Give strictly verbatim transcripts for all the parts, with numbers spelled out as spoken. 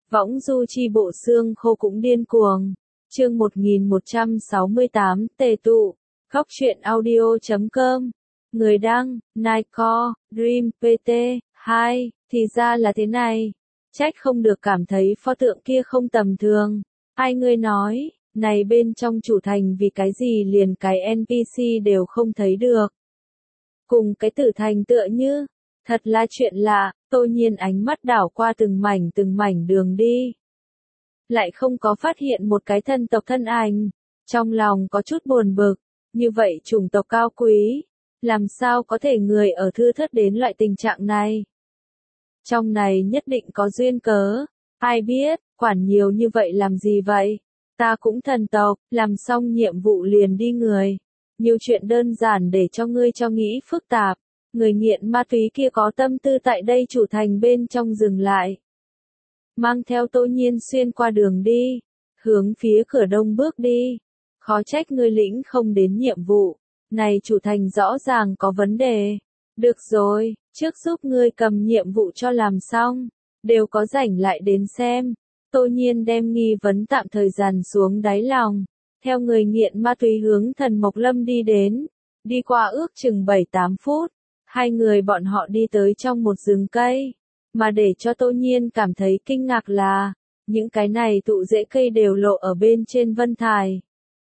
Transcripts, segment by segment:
Võng du chi bộ xương khô cũng điên cuồng. Chương một nghìn một trăm sáu mươi tám, tề tụ. Góc truyện audio chấm com. Người đăng, Nightcore, Dream, pê tê, hai. Thì ra là thế này. Trách không được cảm thấy pho tượng kia không tầm thường. Ai ngươi nói, này bên trong chủ thành vì cái gì liền cái en pê xê đều không thấy được. Cùng cái tử thành tựa như, thật là chuyện lạ, Tô Nhiên ánh mắt đảo qua từng mảnh từng mảnh đường đi. Lại không có phát hiện một cái thân tộc thân ảnh, trong lòng có chút buồn bực, như vậy chủng tộc cao quý, làm sao có thể người ở thưa thớt đến loại tình trạng này. Trong này nhất định có duyên cớ, ai biết, quản nhiều như vậy làm gì vậy, ta cũng thần tộc, làm xong nhiệm vụ liền đi người. Nhiều chuyện đơn giản để cho ngươi cho nghĩ phức tạp, người nghiện ma túy kia có tâm tư tại đây chủ thành bên trong dừng lại. Mang theo Tô Nhiên xuyên qua đường đi, hướng phía cửa đông bước đi. Khó trách ngươi lĩnh không đến nhiệm vụ, này chủ thành rõ ràng có vấn đề. Được rồi, trước giúp ngươi cầm nhiệm vụ cho làm xong, đều có rảnh lại đến xem. Tô Nhiên đem nghi vấn tạm thời dàn xuống đáy lòng, theo người nghiện ma túy hướng Thần Mộc Lâm đi đến, đi qua ước chừng bảy tám phút, hai người bọn họ đi tới trong một rừng cây, mà để cho Tô Nhiên cảm thấy kinh ngạc là, những cái này tụ rễ cây đều lộ ở bên trên vân thải.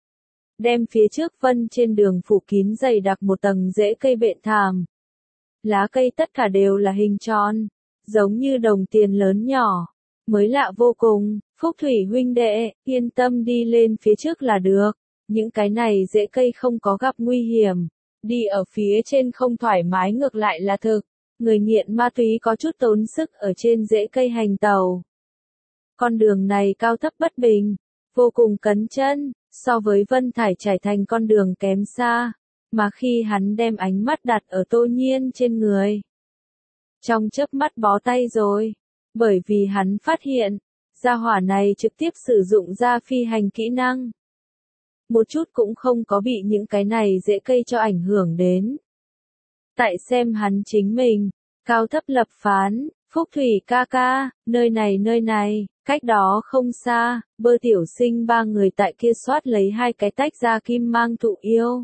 Đem phía trước vân trên đường phủ kín dày đặc một tầng rễ cây bện thảm. Lá cây tất cả đều là hình tròn, giống như đồng tiền lớn nhỏ. Mới lạ vô cùng, Phúc Thủy huynh đệ, yên tâm đi lên phía trước là được. Những cái này rễ cây không có gặp nguy hiểm. Đi ở phía trên không thoải mái ngược lại là thực. Người nghiện ma túy có chút tốn sức ở trên rễ cây hành tàu. Con đường này cao thấp bất bình, vô cùng cấn chân, so với vân thải trải thành con đường kém xa. Mà khi hắn đem ánh mắt đặt ở Tô Nhiên trên người, trong chớp mắt bó tay rồi. Bởi vì hắn phát hiện, gia hỏa này trực tiếp sử dụng ra phi hành kỹ năng. Một chút cũng không có bị những cái này rễ cây cho ảnh hưởng đến. Tại xem hắn chính mình, cao thấp lập phán, Phúc Thủy ca ca, nơi này nơi này, cách đó không xa, Bơ Tiểu Sinh ba người tại kia soát lấy hai cái tách ra kim mang thụ yêu.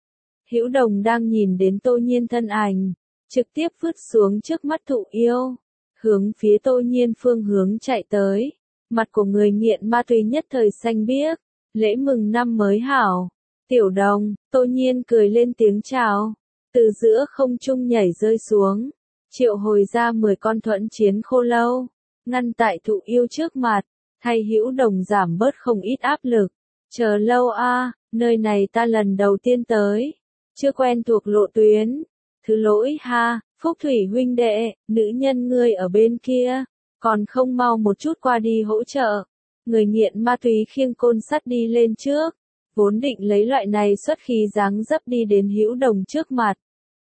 Hữu Đồng đang nhìn đến Tô Nhiên thân ảnh, trực tiếp vứt xuống trước mắt thụ yêu. Hướng phía Tô Nhiên phương hướng chạy tới, mặt của người nghiện ma túy nhất thời xanh biếc, lễ mừng năm mới hảo. Tiểu Đồng, Tô Nhiên cười lên tiếng chào, từ giữa không trung nhảy rơi xuống, triệu hồi ra mười con thuẫn chiến khô lâu, ngăn tại thụ yêu trước mặt, thay Hữu Đồng giảm bớt không ít áp lực. Chờ lâu a, nơi này ta lần đầu tiên tới, chưa quen thuộc lộ tuyến, thứ lỗi ha. Phúc Thủy huynh đệ, nữ nhân ngươi ở bên kia, còn không mau một chút qua đi hỗ trợ. Người nghiện ma túy khiêng côn sắt đi lên trước, vốn định lấy loại này xuất khí dáng dấp đi đến Hữu Đồng trước mặt.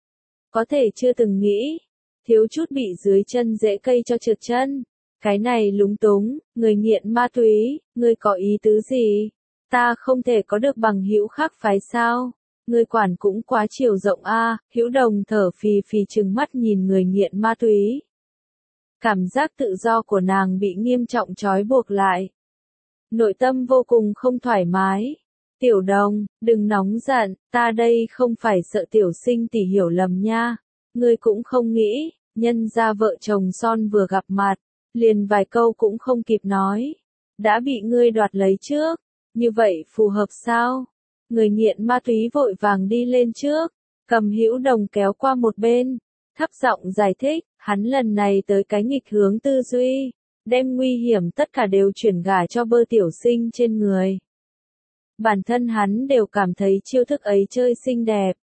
Có thể chưa từng nghĩ, thiếu chút bị dưới chân rễ cây cho trượt chân. Cái này lúng túng, người nghiện ma túy, ngươi có ý tứ gì? Ta không thể có được bằng hữu khác phái sao? Người quản cũng quá chiều rộng a, à, Hữu Đồng thở phì phì trừng mắt nhìn người nghiện ma túy. Cảm giác tự do của nàng bị nghiêm trọng trói buộc lại. Nội tâm vô cùng không thoải mái. Tiểu Đồng, đừng nóng giận, ta đây không phải sợ Tiểu Sinh tỷ hiểu lầm nha. Ngươi cũng không nghĩ, nhân ra vợ chồng son vừa gặp mặt, liền vài câu cũng không kịp nói. Đã bị ngươi đoạt lấy trước, như vậy phù hợp sao? Người nghiện ma túy vội vàng đi lên trước, cầm Hữu Đồng kéo qua một bên, thấp giọng giải thích, hắn lần này tới cái nghịch hướng tư duy, đem nguy hiểm tất cả đều chuyển gả cho Bơ Tiểu Sinh trên người. Bản thân hắn đều cảm thấy chiêu thức ấy chơi xinh đẹp.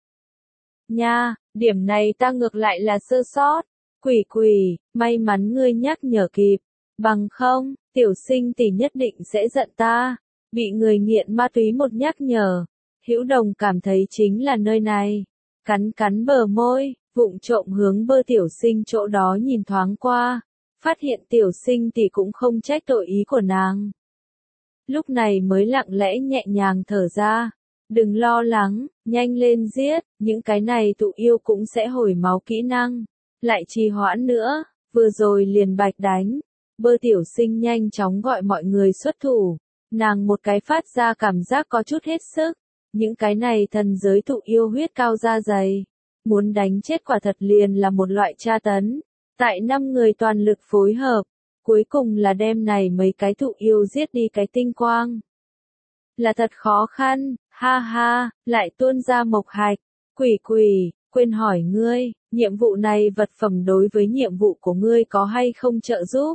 Nha, điểm này ta ngược lại là sơ sót, quỷ quỷ, may mắn ngươi nhắc nhở kịp, bằng không, Tiểu Sinh tỷ nhất định sẽ giận ta, bị người nghiện ma túy một nhắc nhở. Hữu Đồng cảm thấy chính là nơi này, cắn cắn bờ môi, vụng trộm hướng Bơ Tiểu Sinh chỗ đó nhìn thoáng qua, phát hiện Tiểu Sinh tỷ cũng không trách tội ý của nàng. Lúc này mới lặng lẽ nhẹ nhàng thở ra, đừng lo lắng, nhanh lên giết, những cái này tụ yêu cũng sẽ hồi máu kỹ năng, lại trì hoãn nữa, vừa rồi liền bạch đánh, Bơ Tiểu Sinh nhanh chóng gọi mọi người xuất thủ. Nàng một cái phát ra cảm giác có chút hết sức. Những cái này thần giới thụ yêu huyết cao da dày. Muốn đánh chết quả thật liền là một loại tra tấn. Tại năm người toàn lực phối hợp. Cuối cùng là đem này mấy cái thụ yêu giết đi cái tinh quang. Là thật khó khăn, ha ha, lại tuôn ra mộc hạch. Quỷ quỷ, quên hỏi ngươi, nhiệm vụ này vật phẩm đối với nhiệm vụ của ngươi có hay không trợ giúp?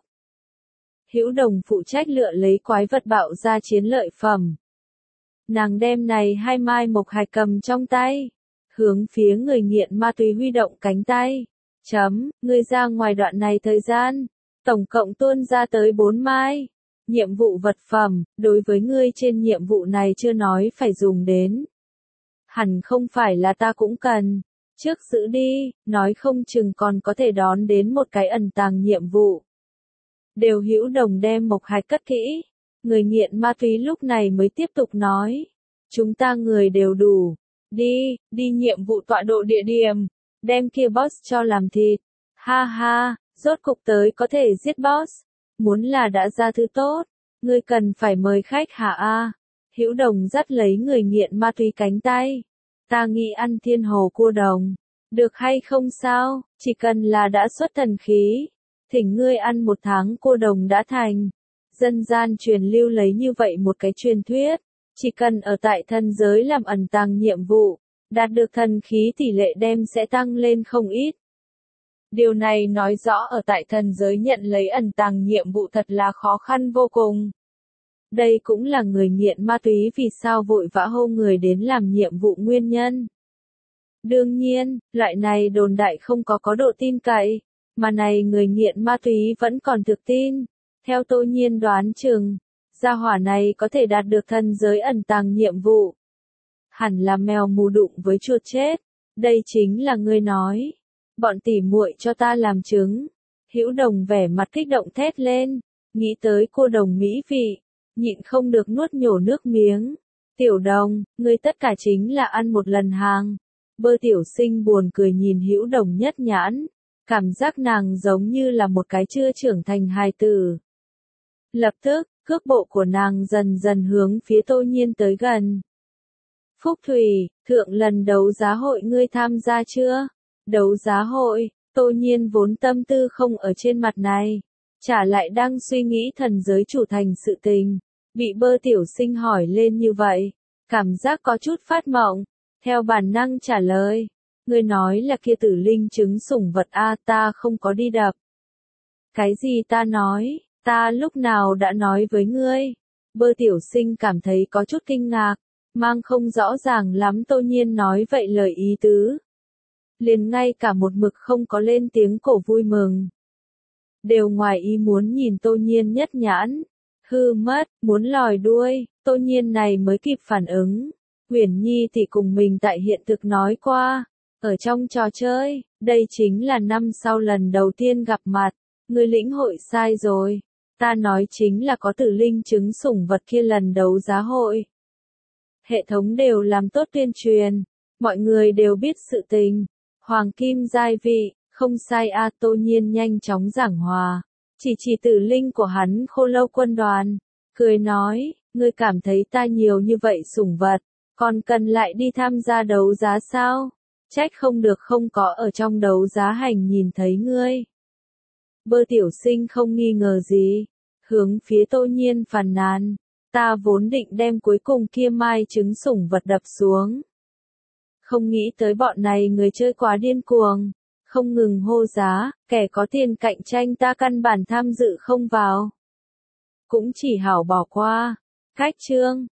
Hữu Đồng phụ trách lựa lấy quái vật bạo ra chiến lợi phẩm. Nàng đem này hai mai mộc hạch cầm trong tay, hướng phía người nghiện ma túy huy động cánh tay. Chấm, ngươi ra ngoài đoạn này thời gian, tổng cộng tuôn ra tới bốn mai. Nhiệm vụ vật phẩm, đối với ngươi trên nhiệm vụ này chưa nói phải dùng đến. Hẳn không phải là ta cũng cần. Trước giữ đi, nói không chừng còn có thể đón đến một cái ẩn tàng nhiệm vụ. Đều Hữu Đồng đem mộc hạch cất kỹ. Người nghiện ma túy lúc này mới tiếp tục nói. Chúng ta người đều đủ. Đi, đi nhiệm vụ tọa độ địa điểm. Đem kia boss cho làm thịt. Ha ha, rốt cục tới có thể giết boss. Muốn là đã ra thứ tốt. Ngươi cần phải mời khách hả a? Hữu Đồng dắt lấy người nghiện ma túy cánh tay. Ta nghĩ ăn thiên hồ cua đồng. Được hay không sao, chỉ cần là đã xuất thần khí. Thỉnh ngươi ăn một tháng cua đồng đã thành. Dân gian truyền lưu lấy như vậy một cái truyền thuyết. Chỉ cần ở tại thần giới làm ẩn tàng nhiệm vụ, đạt được thần khí tỷ lệ đem sẽ tăng lên không ít. Điều này nói rõ ở tại thần giới nhận lấy ẩn tàng nhiệm vụ thật là khó khăn vô cùng. Đây cũng là người nghiện ma túy vì sao vội vã hô người đến làm nhiệm vụ nguyên nhân. Đương nhiên, loại này đồn đại không có có độ tin cậy, mà này người nghiện ma túy vẫn còn thực tin. Theo Tô Nhiên đoán chừng, gia hỏa này có thể đạt được thần giới ẩn tàng nhiệm vụ. Hẳn là mèo mù đụng với chuột chết. Đây chính là ngươi nói. Bọn tỉ muội cho ta làm chứng. Hữu Đồng vẻ mặt kích động thét lên, nghĩ tới cô đồng mỹ vị, nhịn không được nuốt nhổ nước miếng. Tiểu Đồng, ngươi tất cả chính là ăn một lần hàng. Bơ Tiểu Sinh buồn cười nhìn Hữu Đồng nhất nhãn, cảm giác nàng giống như là một cái chưa trưởng thành hài tử. Lập tức, cước bộ của nàng dần dần hướng phía Tô Nhiên tới gần. Phúc Thủy, thượng lần đấu giá hội ngươi tham gia chưa? Đấu giá hội, Tô Nhiên vốn tâm tư không ở trên mặt này, trả lại đang suy nghĩ thần giới chủ thành sự tình, bị Bơ Tiểu Sinh hỏi lên như vậy, cảm giác có chút phát mộng, theo bản năng trả lời, ngươi nói là kia tử linh trứng sủng vật a, ta không có đi đập. Cái gì ta nói, ta lúc nào đã nói với ngươi? Bơ Tiểu Sinh cảm thấy có chút kinh ngạc, mang không rõ ràng lắm Tô Nhiên nói vậy lời ý tứ. Liền ngay cả một mực không có lên tiếng cổ vui mừng. Đều ngoài ý muốn nhìn Tô Nhiên nhất nhãn. Hư mất, muốn lòi đuôi, Tô Nhiên này mới kịp phản ứng. Huyền Nhi thì cùng mình tại hiện thực nói qua. Ở trong trò chơi, đây chính là năm sau lần đầu tiên gặp mặt. Người lĩnh hội sai rồi. Ta nói chính là có tử linh trứng sủng vật kia lần đấu giá hội. Hệ thống đều làm tốt tuyên truyền. Mọi người đều biết sự tình. Hoàng kim giai vị, không sai a. Tô Nhiên nhanh chóng giảng hòa. Chỉ chỉ tử linh của hắn Khô Lâu quân đoàn. Cười nói, ngươi cảm thấy ta nhiều như vậy sủng vật. Còn cần lại đi tham gia đấu giá sao? Trách không được không có ở trong đấu giá hành nhìn thấy ngươi. Bơ Tiểu Sinh không nghi ngờ gì. Hướng phía Tô Nhiên phàn nàn. Ta vốn định đem cuối cùng kia mai trứng sủng vật đập xuống. Không nghĩ tới bọn này người chơi quá điên cuồng. Không ngừng hô giá, kẻ có tiền cạnh tranh ta căn bản tham dự không vào. Cũng chỉ hảo bỏ qua. Cách chương.